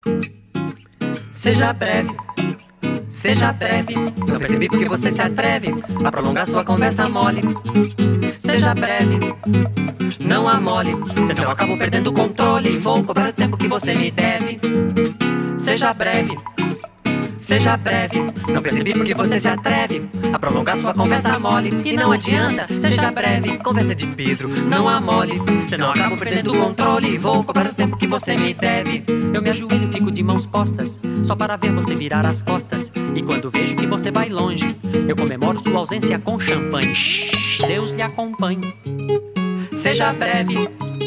Seja breve, seja breve. Não percebi porque você se atreve a prolongar sua conversa mole. Seja breve, não amole, senão eu acabo perdendo o controle e vou cobrar o tempo que você me deve. Seja breve, seja breve. Não percebi porque você se atreve a prolongar sua conversa mole. E não adianta, seja breve, conversa de Pedro, não amole, senão eu acabo perdendo o controle e vou cobrar o tempo que você me deve. Eu me ajoelho e fico de mãos postas, só para ver você virar as costas. E quando vejo que você vai longe, eu comemoro sua ausência com champanhe. Shhh, Deus lhe acompanhe. Seja breve,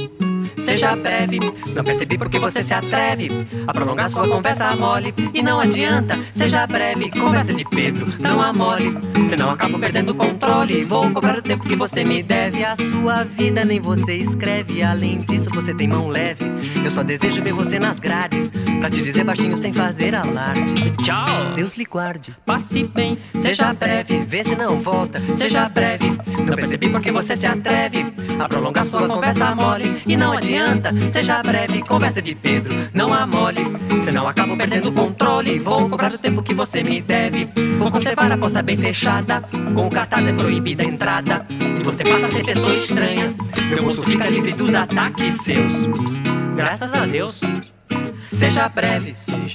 seja breve. Não percebi porque você se atreve a prolongar sua conversa mole. E não adianta, seja breve, conversa de Pedro, não amole, senão acabo perdendo o controle e vou cobrar o tempo que você me deve. A sua vida nem você escreve, além disso você tem mão leve. Eu só desejo ver você nas grades, pra te dizer baixinho sem fazer alarde. Tchau, Deus lhe guarde, passe bem. seja breve, vê se não volta, seja breve. Não percebi porque você se atreve a prolongar sua conversa mole. E não adianta, seja breve, conversa de Pedro, não amole, senão acabo perdendo o controle. Vou cobrar o tempo que você me deve. Vou conservar a porta bem fechada, com o cartaz é proibida a entrada, e você passa a ser pessoa estranha. Meu bolso fica livre dos ataques seus, Graças a Deus. seja breve,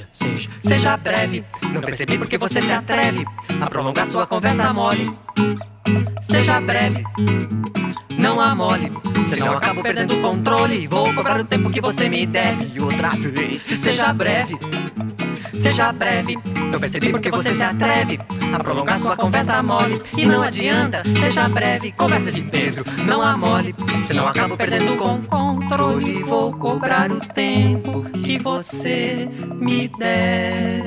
seja breve. Não percebi porque você se atreve a prolongar sua conversa mole. Seja breve, não amole, senão eu acabo perdendo o controle e vou cobrar o tempo que você me deve. E outra vez, seja breve, seja breve. Não percebi porque você se atreve a prolongar sua conversa mole. E não adianta, seja breve, conversa de Pedro, não amole, senão eu acabo perdendo o controle e vou cobrar o tempo que você me deve.